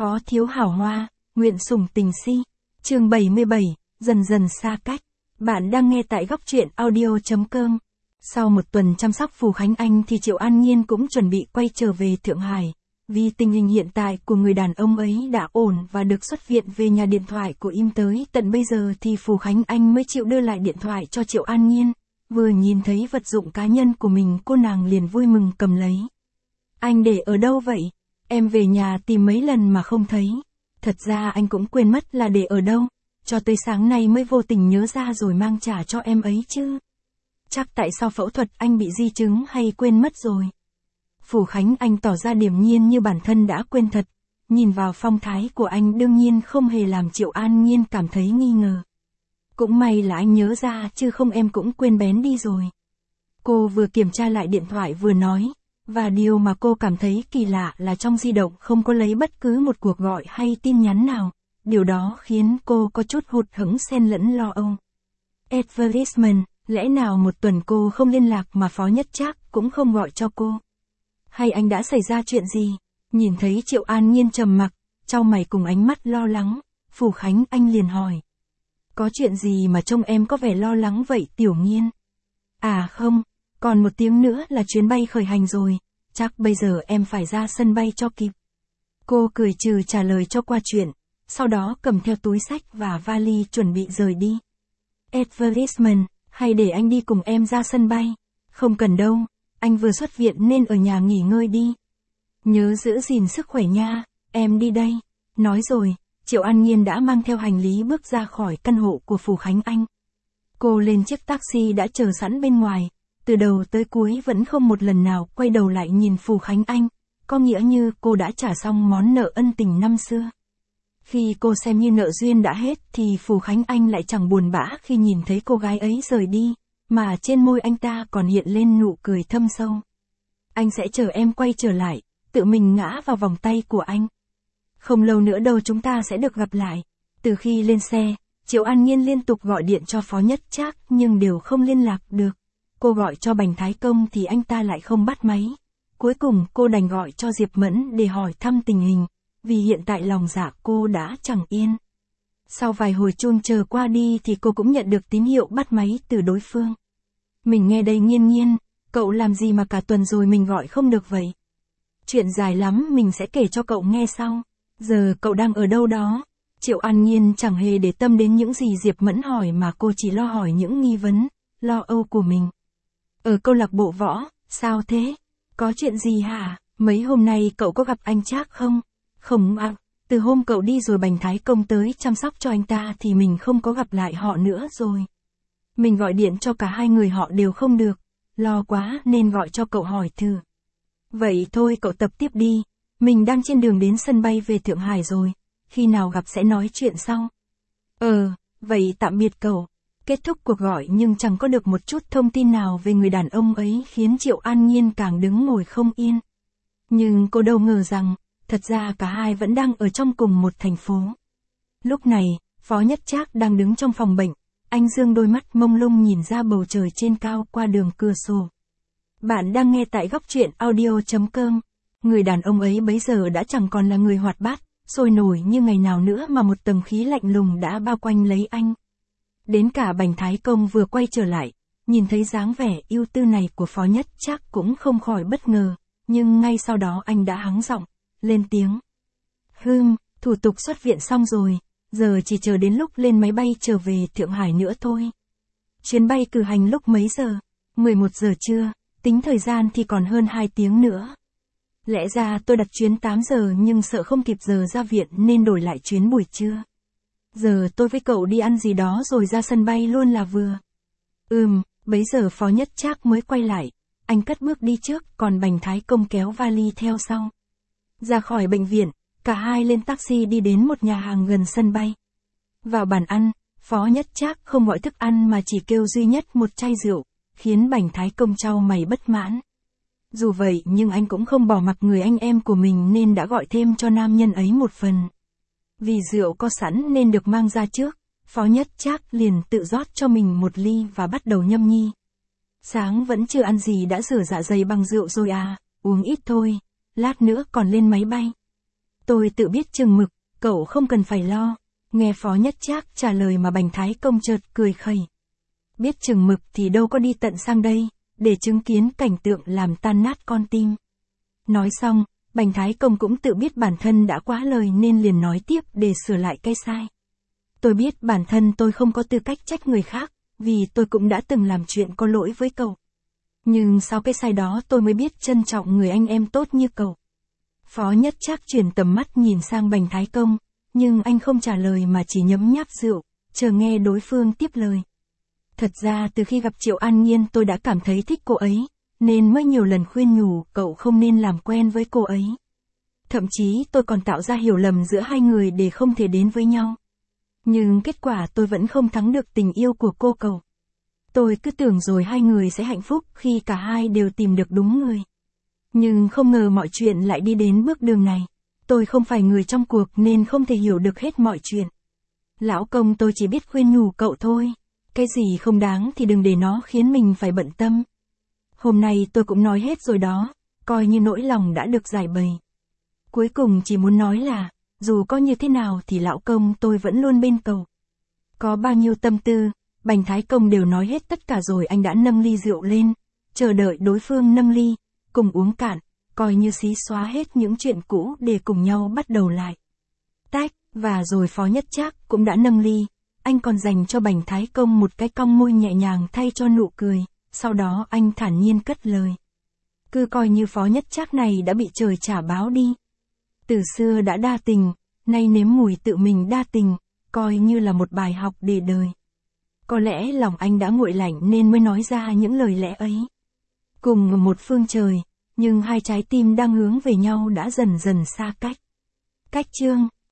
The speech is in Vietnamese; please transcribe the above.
Phó thiếu hảo hoa, nguyện sủng tình si. Chương 77, dần dần xa cách. Bạn đang nghe tại góc truyện audio.com. Sau một tuần chăm sóc Phù Khánh Anh thì Triệu An Nhiên cũng chuẩn bị quay trở về Thượng Hải. Vì tình hình hiện tại của người đàn ông ấy đã ổn và được xuất viện về nhà, điện thoại của im tới tận bây giờ thì Phù Khánh Anh mới chịu đưa lại điện thoại cho Triệu An Nhiên. Vừa nhìn thấy vật dụng cá nhân của mình, cô nàng liền vui mừng cầm lấy. Anh để ở đâu vậy? Em về nhà tìm mấy lần mà không thấy. Thật ra anh cũng quên mất là để ở đâu. Cho tới sáng nay mới vô tình nhớ ra rồi mang trả cho em ấy chứ. Chắc tại sau phẫu thuật anh bị di chứng hay quên mất rồi. Phù Khánh Anh tỏ ra điềm nhiên như bản thân đã quên thật. Nhìn vào phong thái của anh đương nhiên không hề làm Triệu An Nhiên cảm thấy nghi ngờ. Cũng may là anh nhớ ra chứ không em cũng quên bén đi rồi. Cô vừa kiểm tra lại điện thoại vừa nói. Và điều mà cô cảm thấy kỳ lạ là trong di động không có lấy bất cứ một cuộc gọi hay tin nhắn nào. Điều đó khiến cô có chút hụt hẫng xen lẫn lo âu. Advertisement, lẽ nào một tuần cô không liên lạc mà Phó Nhất Trác cũng không gọi cho cô? Hay anh đã xảy ra chuyện gì? Nhìn thấy Triệu An Nhiên trầm mặc, chau mày cùng ánh mắt lo lắng, Phù Khánh Anh liền hỏi. Có chuyện gì mà trông em có vẻ lo lắng vậy Tiểu Nhiên? À không, còn một tiếng nữa là chuyến bay khởi hành rồi, chắc bây giờ em phải ra sân bay cho kịp. Cô cười trừ trả lời cho qua chuyện, sau đó cầm theo túi xách và vali chuẩn bị rời đi. Advertisement, hay để anh đi cùng em ra sân bay? Không cần đâu, anh vừa xuất viện nên ở nhà nghỉ ngơi đi. Nhớ giữ gìn sức khỏe nha, em đi đây. Nói rồi, Triệu An Nhiên đã mang theo hành lý bước ra khỏi căn hộ của Phù Khánh Anh. Cô lên chiếc taxi đã chờ sẵn bên ngoài, từ đầu tới cuối vẫn không một lần nào quay đầu lại nhìn Phù Khánh Anh, có nghĩa như cô đã trả xong món nợ ân tình năm xưa. Khi cô xem như nợ duyên đã hết thì Phù Khánh Anh lại chẳng buồn bã khi nhìn thấy cô gái ấy rời đi, mà trên môi anh ta còn hiện lên nụ cười thâm sâu. Anh sẽ chờ em quay trở lại, tự mình ngã vào vòng tay của anh. Không lâu nữa đâu chúng ta sẽ được gặp lại. Từ khi lên xe, Triệu An Nhiên liên tục gọi điện cho Phó Nhất Trác nhưng đều không liên lạc được. Cô gọi cho Bành Thái Công thì anh ta lại không bắt máy. Cuối cùng cô đành gọi cho Diệp Mẫn để hỏi thăm tình hình, vì hiện tại lòng dạ cô đã chẳng yên. Sau vài hồi chuông chờ qua đi thì cô cũng nhận được tín hiệu bắt máy từ đối phương. Mình nghe đây Nhiên Nhiên, cậu làm gì mà cả tuần rồi mình gọi không được vậy? Chuyện dài lắm mình sẽ kể cho cậu nghe sau. Giờ cậu đang ở đâu đó? Triệu An Nhiên chẳng hề để tâm đến những gì Diệp Mẫn hỏi mà cô chỉ lo hỏi những nghi vấn, lo âu của mình. Ở câu lạc bộ võ, sao thế? Có chuyện gì hả? Mấy hôm nay cậu có gặp anh Trác không? Không ạ, từ hôm cậu đi rồi Bành Thái Công tới chăm sóc cho anh ta thì mình không có gặp lại họ nữa rồi. Mình gọi điện cho cả hai người họ đều không được, lo quá nên gọi cho cậu hỏi thử. Vậy thôi cậu tập tiếp đi, mình đang trên đường đến sân bay về Thượng Hải rồi, khi nào gặp sẽ nói chuyện sau. Vậy tạm biệt cậu. Kết thúc cuộc gọi nhưng chẳng có được một chút thông tin nào về người đàn ông ấy khiến Triệu An Nhiên càng đứng ngồi không yên. Nhưng cô đâu ngờ rằng, thật ra cả hai vẫn đang ở trong cùng một thành phố. Lúc này, Phó Nhất Trác đang đứng trong phòng bệnh, anh dương đôi mắt mông lung nhìn ra bầu trời trên cao qua đường cửa sổ. Bạn đang nghe tại góc truyện audio.com. Người đàn ông ấy bấy giờ đã chẳng còn là người hoạt bát, sôi nổi như ngày nào nữa mà một tầng khí lạnh lùng đã bao quanh lấy anh. Đến cả Bành Thái Công vừa quay trở lại, nhìn thấy dáng vẻ ưu tư này của Phó Nhất Trác cũng không khỏi bất ngờ, nhưng ngay sau đó anh đã hắng giọng, lên tiếng. Thủ tục xuất viện xong rồi, giờ chỉ chờ đến lúc lên máy bay trở về Thượng Hải nữa thôi. Chuyến bay cử hành lúc mấy giờ? 11 giờ trưa, tính thời gian thì còn hơn 2 tiếng nữa. Lẽ ra tôi đặt chuyến 8 giờ nhưng sợ không kịp giờ ra viện nên đổi lại chuyến buổi trưa. Giờ tôi với cậu đi ăn gì đó rồi ra sân bay luôn là vừa. Bấy giờ Phó Nhất Trác mới quay lại, anh cất bước đi trước còn Bành Thái Công kéo vali theo sau. Ra khỏi bệnh viện, cả hai lên taxi đi đến một nhà hàng gần sân bay. Vào bàn ăn, Phó Nhất Trác không gọi thức ăn mà chỉ kêu duy nhất một chai rượu, khiến Bành Thái Công chau mày bất mãn. Dù vậy nhưng anh cũng không bỏ mặc người anh em của mình nên đã gọi thêm cho nam nhân ấy một phần. Vì rượu có sẵn nên được mang ra trước, Phó Nhất Trác liền tự rót cho mình một ly và bắt đầu nhâm nhi. Sáng vẫn chưa ăn gì đã rửa dạ dày bằng rượu rồi à, uống ít thôi, lát nữa còn lên máy bay. Tôi tự biết chừng mực, cậu không cần phải lo. Nghe Phó Nhất Trác trả lời mà Bành Thái Công chợt cười khẩy. Biết chừng mực thì đâu có đi tận sang đây, để chứng kiến cảnh tượng làm tan nát con tim. Nói xong, Bành Thái Công cũng tự biết bản thân đã quá lời nên liền nói tiếp để sửa lại cái sai. Tôi biết bản thân tôi không có tư cách trách người khác, vì tôi cũng đã từng làm chuyện có lỗi với cậu. Nhưng sau cái sai đó tôi mới biết trân trọng người anh em tốt như cậu. Phó Nhất Trác chuyển tầm mắt nhìn sang Bành Thái Công, nhưng anh không trả lời mà chỉ nhấm nháp rượu, chờ nghe đối phương tiếp lời. Thật ra từ khi gặp Triệu An Nhiên tôi đã cảm thấy thích cô ấy, nên mới nhiều lần khuyên nhủ cậu không nên làm quen với cô ấy. Thậm chí tôi còn tạo ra hiểu lầm giữa hai người để không thể đến với nhau. Nhưng kết quả tôi vẫn không thắng được tình yêu của cô cậu. Tôi cứ tưởng rồi hai người sẽ hạnh phúc khi cả hai đều tìm được đúng người. Nhưng không ngờ mọi chuyện lại đi đến bước đường này. Tôi không phải người trong cuộc nên không thể hiểu được hết mọi chuyện. Lão Công, tôi chỉ biết khuyên nhủ cậu thôi. Cái gì không đáng thì đừng để nó khiến mình phải bận tâm. Hôm nay tôi cũng nói hết rồi đó, coi như nỗi lòng đã được giải bày. Cuối cùng chỉ muốn nói là, dù có như thế nào thì Lão Công tôi vẫn luôn bên cậu. Có bao nhiêu tâm tư, Bành Thái Công đều nói hết tất cả rồi anh đã nâng ly rượu lên, chờ đợi đối phương nâng ly, cùng uống cạn, coi như xí xóa hết những chuyện cũ để cùng nhau bắt đầu lại. Tách, và rồi Phó Nhất Trác cũng đã nâng ly, anh còn dành cho Bành Thái Công một cái cong môi nhẹ nhàng thay cho nụ cười, sau đó anh thản nhiên cất lời. Cứ coi như Phó Nhất Trác này đã bị trời trả báo đi. Từ xưa đã đa tình, nay nếm mùi tự mình đa tình, coi như là một bài học để đời. Có lẽ lòng anh đã nguội lạnh nên mới nói ra những lời lẽ ấy. Cùng một phương trời, nhưng hai trái tim đang hướng về nhau đã dần dần xa cách. Cách chương